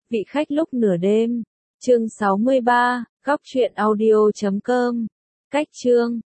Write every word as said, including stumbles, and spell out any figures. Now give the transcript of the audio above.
Vị khách lúc nửa đêm. Chương sáu mươi ba, góc truyện audio chấm com. Cách chương